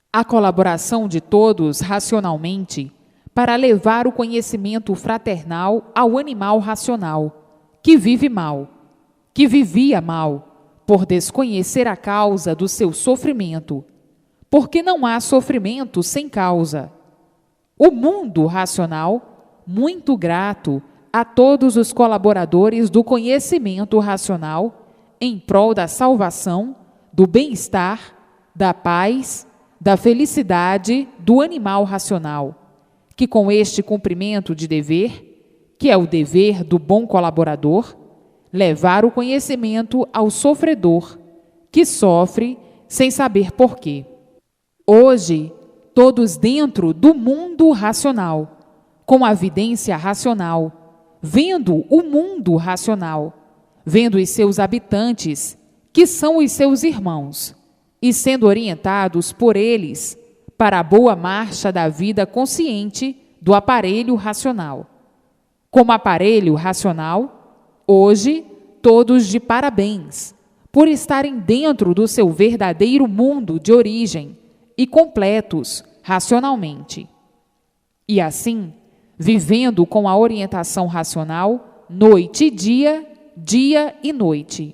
A colaboração de todos racionalmente para levar o conhecimento fraternal ao animal racional, que vive mal, que vivia mal, por desconhecer a causa do seu sofrimento, porque não há sofrimento sem causa. O mundo racional, muito grato a todos os colaboradores do conhecimento racional em prol da salvação, do bem-estar, da paz, da felicidade do animal racional, que com este cumprimento de dever, que é o dever do bom colaborador, levar o conhecimento ao sofredor, que sofre sem saber porquê. Hoje, todos dentro do mundo racional, com a vidência racional, vendo o mundo racional, vendo os seus habitantes, que são os seus irmãos, e sendo orientados por eles para a boa marcha da vida consciente do aparelho racional. Como aparelho racional, hoje, todos de parabéns, por estarem dentro do seu verdadeiro mundo de origem e completos racionalmente. E assim, vivendo com a orientação racional, noite e dia, dia e noite.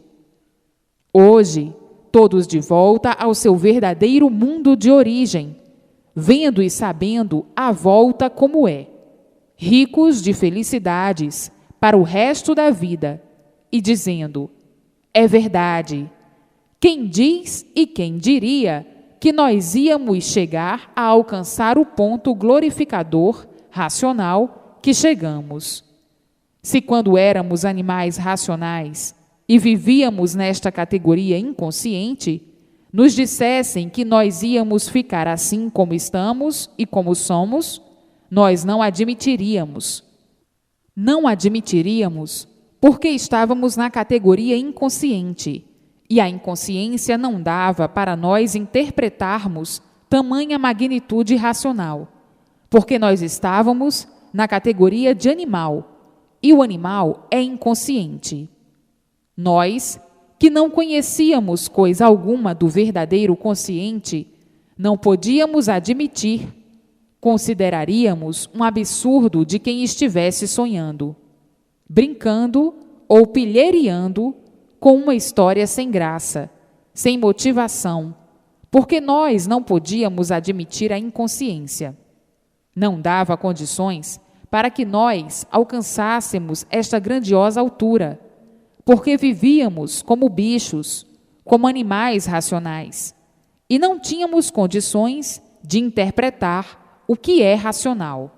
Hoje, todos de volta ao seu verdadeiro mundo de origem, vendo e sabendo a volta como é, ricos de felicidades para o resto da vida, e dizendo: é verdade, quem diz e quem diria que nós íamos chegar a alcançar o ponto glorificador, racional, que chegamos? Se quando éramos animais racionais e vivíamos nesta categoria inconsciente, nos dissessem que nós íamos ficar assim como estamos e como somos, nós não admitiríamos. Não admitiríamos porque estávamos na categoria inconsciente, e a inconsciência não dava para nós interpretarmos tamanha magnitude racional, porque nós estávamos na categoria de animal, e o animal é inconsciente. Nós, que não conhecíamos coisa alguma do verdadeiro consciente, não podíamos admitir, consideraríamos um absurdo de quem estivesse sonhando, brincando ou pilheriando com uma história sem graça, sem motivação, porque nós não podíamos admitir a inconsciência. Não dava condições para que nós alcançássemos esta grandiosa altura, porque vivíamos como bichos, como animais racionais, e não tínhamos condições de interpretar o que é racional.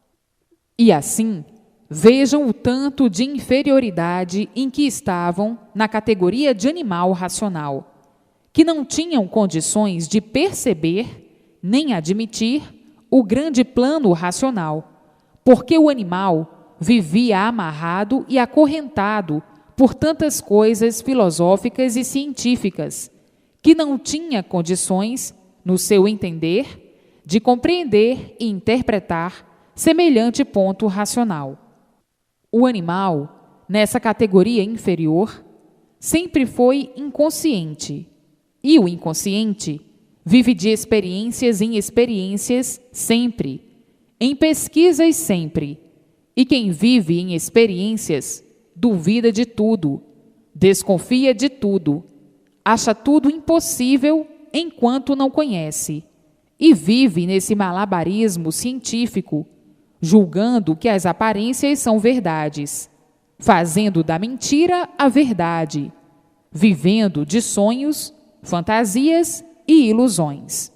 E assim, vejam o tanto de inferioridade em que estavam na categoria de animal racional, que não tinham condições de perceber nem admitir o grande plano racional, porque o animal vivia amarrado e acorrentado por tantas coisas filosóficas e científicas, que não tinha condições, no seu entender, de compreender e interpretar semelhante ponto racional. O animal, nessa categoria inferior, sempre foi inconsciente, e o inconsciente vive de experiências em experiências sempre, em pesquisas sempre, e quem vive em experiências duvida de tudo, desconfia de tudo, acha tudo impossível enquanto não conhece, e vive nesse malabarismo científico, julgando que as aparências são verdades, fazendo da mentira a verdade, vivendo de sonhos, fantasias e ilusões.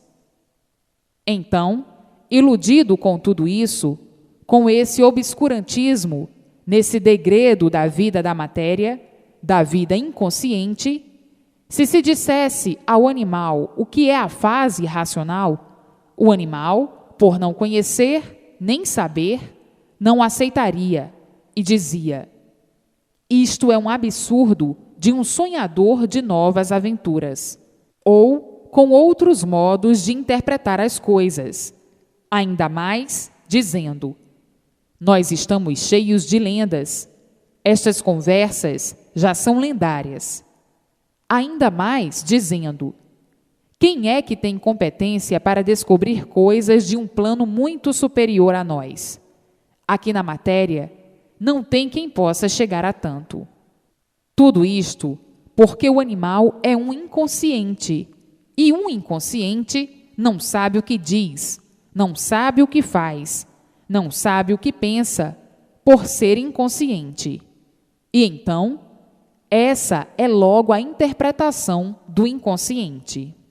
Então, iludido com tudo isso, com esse obscurantismo, nesse degredo da vida da matéria, da vida inconsciente, se dissesse ao animal o que é a fase racional, o animal, por não conhecer nem saber, não aceitaria e dizia: isto é um absurdo de um sonhador de novas aventuras, ou com outros modos de interpretar as coisas, ainda mais dizendo: nós estamos cheios de lendas, estas conversas já são lendárias. Ainda mais dizendo: Quem é que tem competência para descobrir coisas de um plano muito superior a nós? Aqui na matéria, não tem quem possa chegar a tanto. Tudo isto porque o animal é um inconsciente, e um inconsciente não sabe o que diz, não sabe o que faz, não sabe o que pensa, por ser inconsciente. E então, essa é logo a interpretação do inconsciente.